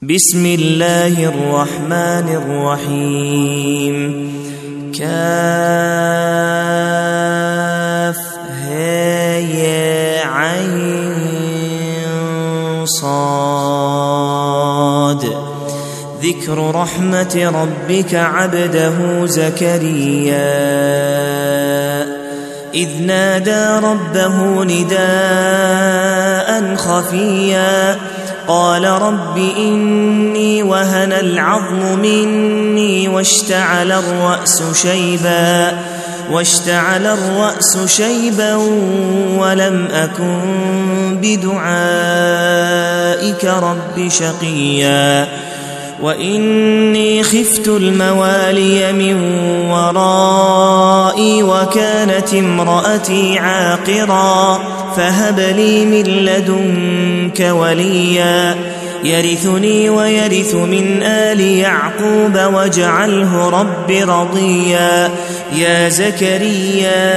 بسم الله الرحمن الرحيم. كاف ها يا عين صاد. ذكر رحمة ربك عبده زكريا إذ نادى ربه نداء خفيا قال رب إني وهن العظم مني واشتعل الرأس شيبا ولم أكن بدعائك رب شقيا وإني خفت الموالي من ورائي وكانت امرأتي عاقرا فهب لي من لدنك وليا يرثني ويرث من آل يعقوب واجعله رب رضيا. يا زكريا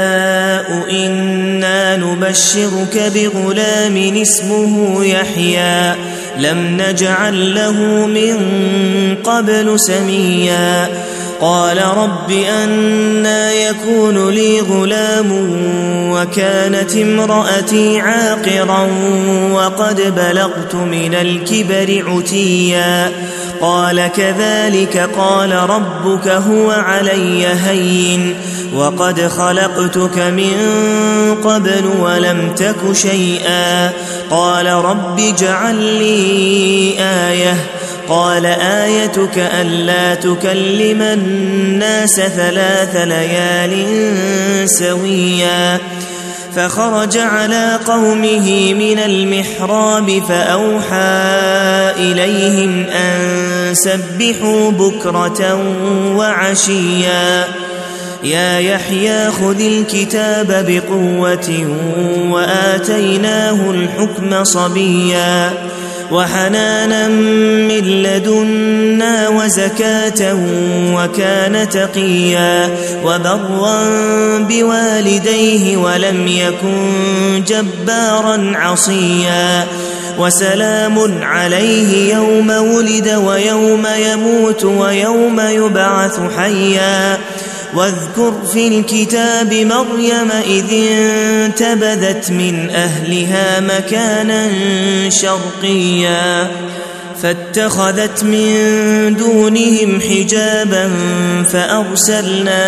إنا نبشرك بغلام اسمه يحيى لم نجعل له من قبل سميا. قال رب أنى يكون لي غلام وكانت امرأتي عاقرا وقد بلغت من الكبر عتيا. قال كذلك قال ربك هو علي هين وقد خلقتك من قبل ولم تك شيئا. قال رب اجعل لي آية قال آيتك ألا تكلم الناس 3 ليال سويا. فخرج على قومه من المحراب فأوحى إليهم أن سبحوا بكرة وعشيا. يا يحيى خذ الكتاب بقوة وآتيناه الحكم صبيا وحنانا من لدنا وزكاة وكان تقيا وبرا بوالديه ولم يكن جبارا عصيا. وسلام عليه يوم ولد ويوم يموت ويوم يبعث حيا. واذكر في الكتاب مريم إذ انتبذت من أهلها مكانا شرقيا فاتخذت من دونهم حجابا فأرسلنا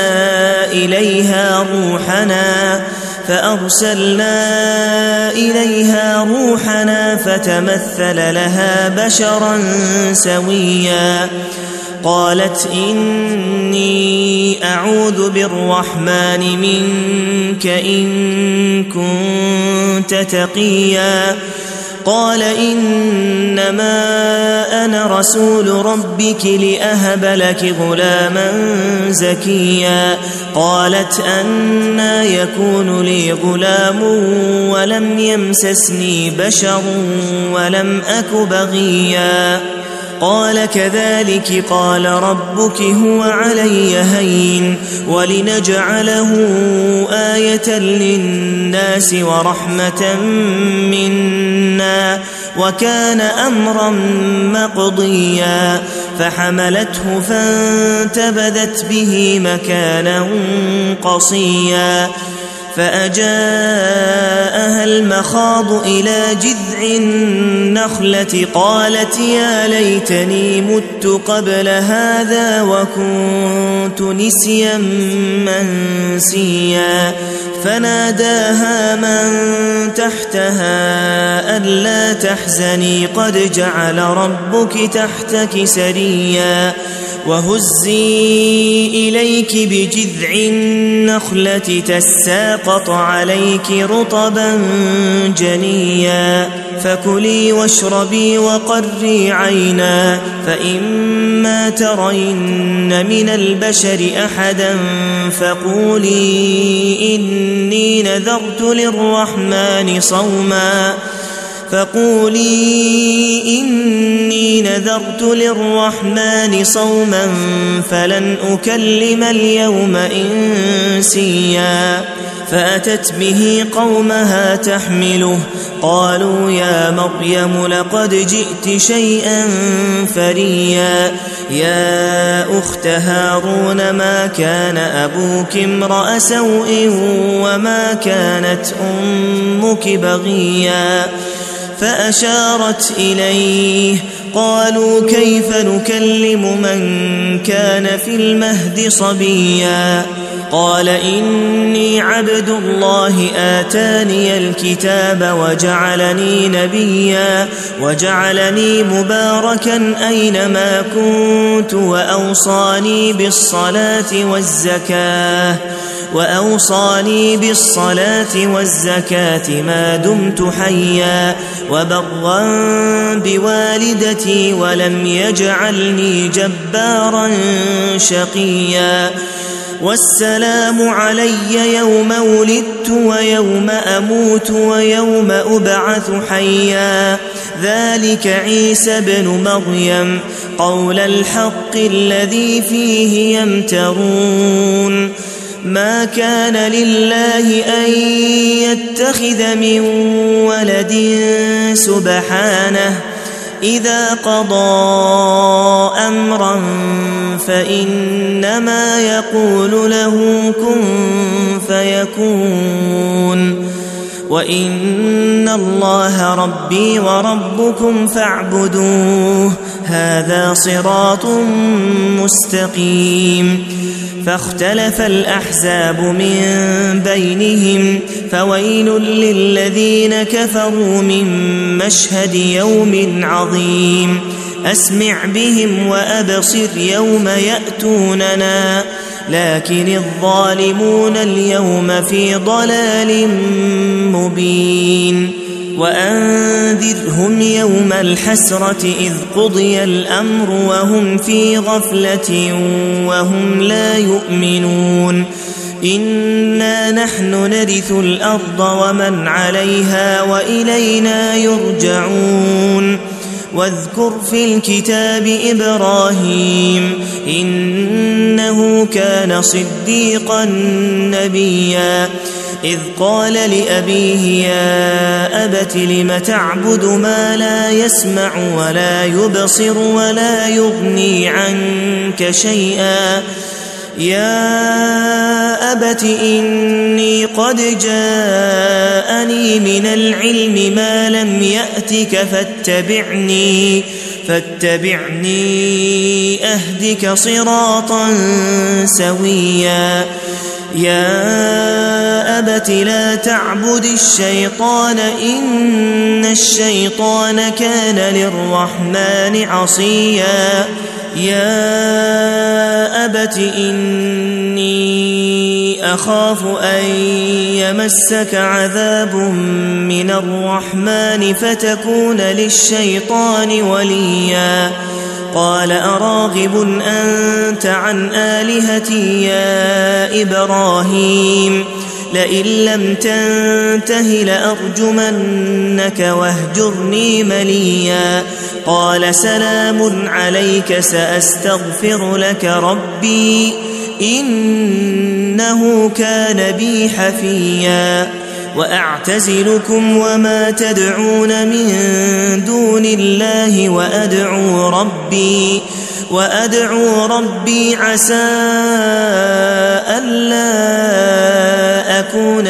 إليها روحنا فتمثل لها بشرا سويا. قالت إني أعوذ بالرحمن منك إن كنت تقيا. قال إنما أنا رسول ربك لأهب لك غلاما زكيا. قالت أنى يكون لي غلام ولم يمسسني بشر ولم أك بغيا. قال كذلك قال ربك هو علي هين ولنجعله آية للناس ورحمة منا وكان أمرا مقضيا. فحملته فانتبذت به مكانا قصيا فأجاءها المخاض إلى جذع النخلة قالت يا ليتني مت قبل هذا وكنت نسيا منسيا. فناداها من تحتها ألا تحزني قد جعل ربك تحتك سريا. وهزي إليك بجذع النخلة تساقط عليك رطبا جنيا. فكلي واشربي وقري عينا فإما ترين من البشر أحدا فقولي إني نذرت للرحمن صوما فلن أكلم اليوم إنسيا. فأتت به قومها تحمله قالوا يا مريم لقد جئت شيئا فريا يا أخت هارون ما كان أبوك امرأ سوء وما كانت أمك بغيا فأشارت إليه قالوا كيف نكلم من كان في المهد صبيا قال إني عبد الله آتاني الكتاب وجعلني نبيا وجعلني مباركا أينما كنت وأوصاني بالصلاة والزكاة ما دمت حيا وبرا بوالدتي ولم يجعلني جبارا شقيا والسلام علي يوم ولدت ويوم أموت ويوم أبعث حيا ذلك عيسى بن مريم قول الحق الذي فيه يمترون ما كان لله أن يتخذ من ولد سبحانه إذا قضى أمرا فإنما يقول له كن فيكون وإن الله ربي وربكم فاعبدوه هذا صراط مستقيم فاختلف الأحزاب من بينهم فويل للذين كفروا من مشهد يوم عظيم أسمع بهم وأبصر يوم يأتوننا لكن الظالمون اليوم في ضلال مبين وأنذرهم يوم الحسرة إذ قضي الأمر وهم في غفلة وهم لا يؤمنون إنا نحن نرث الأرض ومن عليها وإلينا يرجعون واذكر في الكتاب إبراهيم إنه كان صديقا نبيا إذ قال لأبيه يا أبت لم تعبد ما لا يسمع ولا يبصر ولا يغني عنك شيئا يا أبت إني قد جاءني من العلم ما لم يأتك فاتبعني أهدك صراطا سويا يا أبت لا تعبد الشيطان إن الشيطان كان للرحمن عصيا يا أبت إني أخاف أن يمسك عذاب من الرحمن فتكون للشيطان وليا قال أراغب أنت عن آلهتي يا إبراهيم لئن لم تنته لأرجمنك واهجرني مليا قال سلام عليك سأستغفر لك ربي إنه كان بي حفيا وأعتزلكم وما تدعون من دون الله وأدعو ربي عسى ألا أكون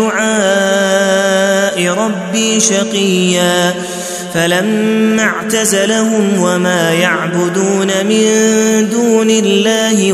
بدعاء ربي شقيا فلما اعتزلهم وما يعبدون من دون الله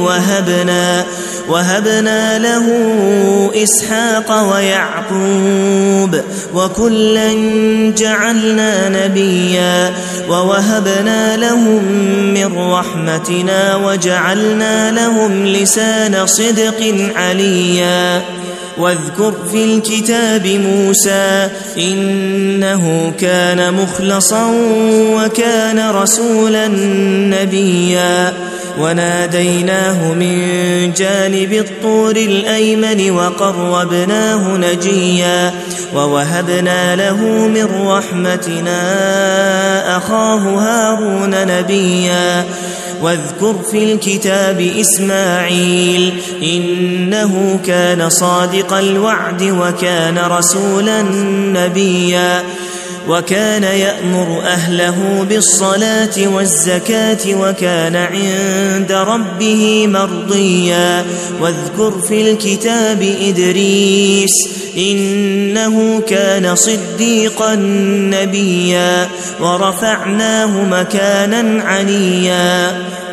وهبنا له إسحاق ويعقوب وكلا جعلنا نبيا ووهبنا لهم من رحمتنا وجعلنا لهم لسان صدق عليا واذكر في الكتاب موسى إنه كان مخلصا وكان رسولا نبيا وناديناه من جانب الطور الأيمن وقربناه نجيا ووهبنا له من رحمتنا أخاه هارون نبيا واذكر في الكتاب إسماعيل إنه كان صادق الوعد وكان رسولا نبيا وكان يأمر أهله بالصلاة والزكاة وكان عند ربه مرضيا واذكر في الكتاب إدريس إنه كان صديقا نبيا ورفعناه مكانا عليا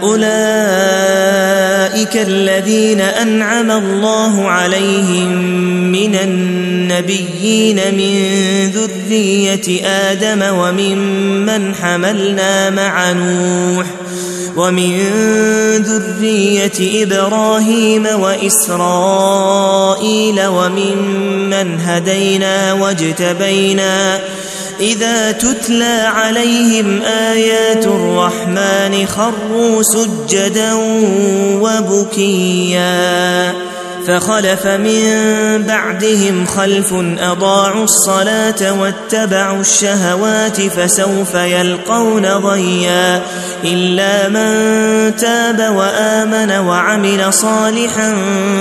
أولئك الذين أنعم الله عليهم من النبيين من ذرية آدم وممن حملنا مع نوح ومن ذرية إبراهيم وإسرائيل وممن هدينا واجتبينا إذا تتلى عليهم آيات الرحمن خروا سجدا وبكيا فخلف من بعدهم خلف أضاعوا الصلاة واتبعوا الشهوات فسوف يلقون غيا إلا من تاب وآمن وعمل صالحا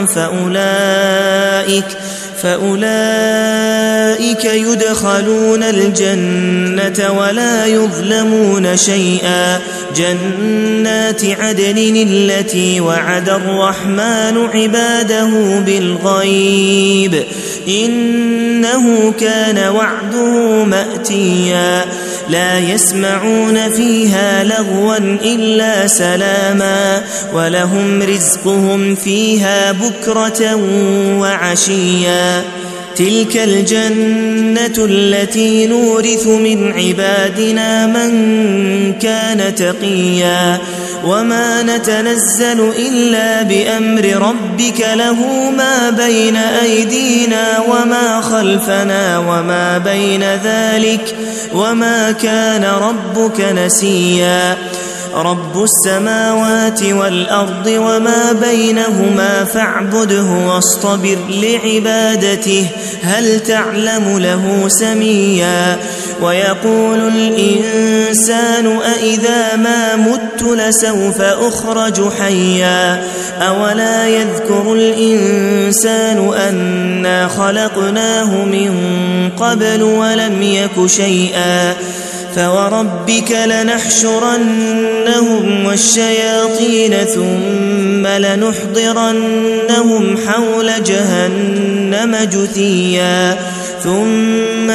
فأولئك يدخلون الجنة ولا يظلمون شيئا جنات عدن التي وعد الرحمن عباده بالغيب إنه كان وعده مأتيا لا يسمعون فيها لغوا إلا سلاما ولهم رزقهم فيها بكرة وعشيا تلك الجنة التي نورث من عبادنا من كان تقيا وما نتنزل إلا بأمر ربك له ما بين أيدينا وما خلفنا وما بين ذلك وما كان ربك نسيا رب السماوات والأرض وما بينهما فاعبده واصطبر لعبادته هل تعلم له سميا ويقول الإنسان أإذا ما مت لسوف أخرج حيا أولا يذكر الإنسان أنا خلقناه من قبل ولم يك شيئا فوربك لنحشرنهم والشياطين ثم لنحضرنهم حول جهنم جثيا ثم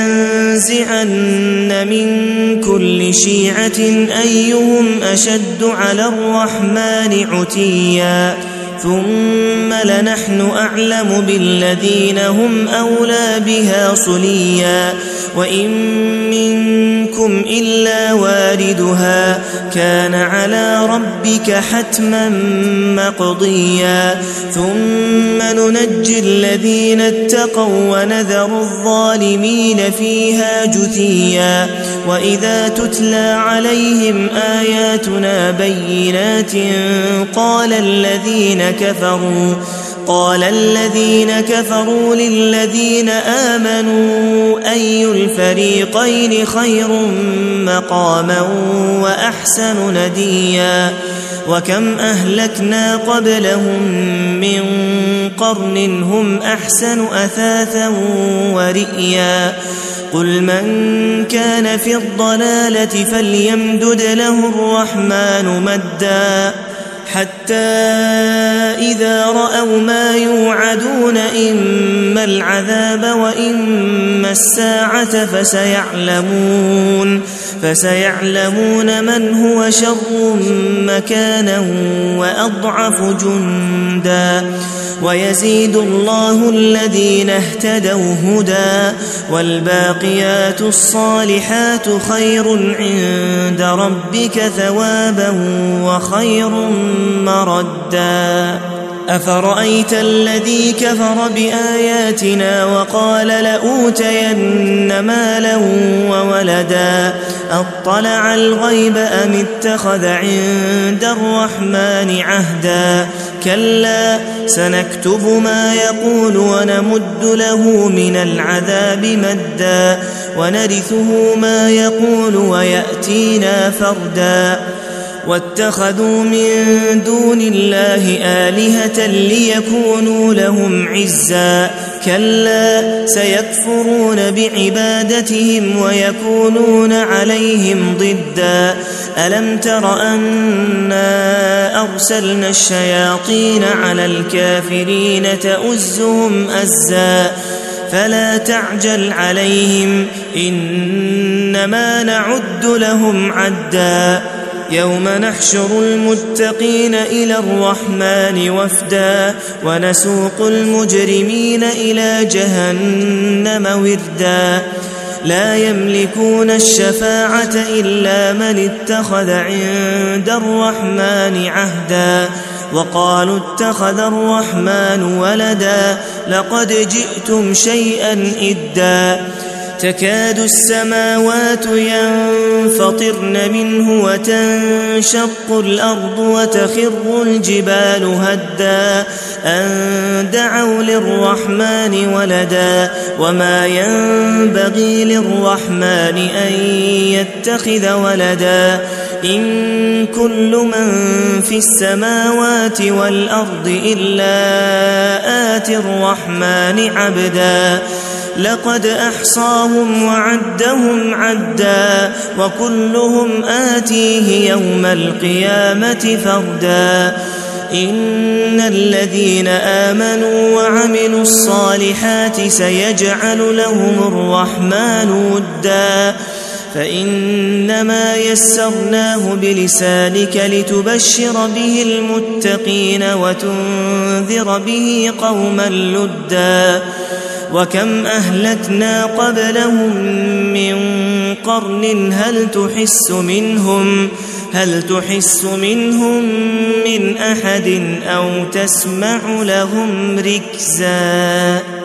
لننزعن من كل شيعة أيهم أشد على الرحمن عتيا ثم لنحن أعلم بالذين هم أولى بها صليا وإن منكم إلا واردها كان على ربك حتما مقضيا ثم ننجي الذين اتقوا ونذر الظالمين فيها جثيا وإذا تتلى عليهم آياتنا بينات قال الذين كفروا للذين آمنوا أي الفريقين خير مقاما وأحسن نديا وكم أهلكنا قبلهم من قرن هم أحسن أثاثا ورئيا قل من كان في الضلالة فليمدد له الرحمن مدا حتى إذا رأوا ما يوعدون إما العذاب وإما الساعة فسيعلمون من هو شر مكانا وأضعف جندا ويزيد الله الذين اهتدوا هدى والباقيات الصالحات خير عند ربك ثوابا وخير مردا أفرأيت الذي كفر بآياتنا وقال لأوتين مالا وولدا أطلع الغيب أم اتخذ عند الرحمن عهدا كلا سنكتب ما يقول ونمد له من العذاب مدا ونرثه ما يقول ويأتينا فردا واتخذوا من دون الله آلهة ليكونوا لهم عزا كلا سيكفرون بعبادتهم ويكونون عليهم ضدا ألم تر أنا أرسلنا الشياطين على الكافرين تؤزهم أزا فلا تعجل عليهم إنما نعد لهم عدا يوم نحشر المتقين إلى الرحمن وفدا ونسوق المجرمين إلى جهنم وردا لا يملكون الشفاعة إلا من اتخذ عند الرحمن عهدا وقالوا اتخذ الرحمن ولدا لقد جئتم شيئا إدا تكاد السماوات ينفطرن منه وتنشق الأرض وتخر الجبال هدا أن دعوا للرحمن ولدا وما ينبغي للرحمن أن يتخذ ولدا إن كل من في السماوات والأرض إلا آتي الرحمن عبدا لقد أحصاهم وعدهم عدا وكلهم آتيه يوم القيامة فردا إن الذين آمنوا وعملوا الصالحات سيجعل لهم الرحمن ودا فإنما يسرناه بلسانك لتبشر به المتقين وتنذر به قوما لدا وكم أهلكنا قبلهم من قرن هل تحس منهم من أحد أو تسمع لهم ركزا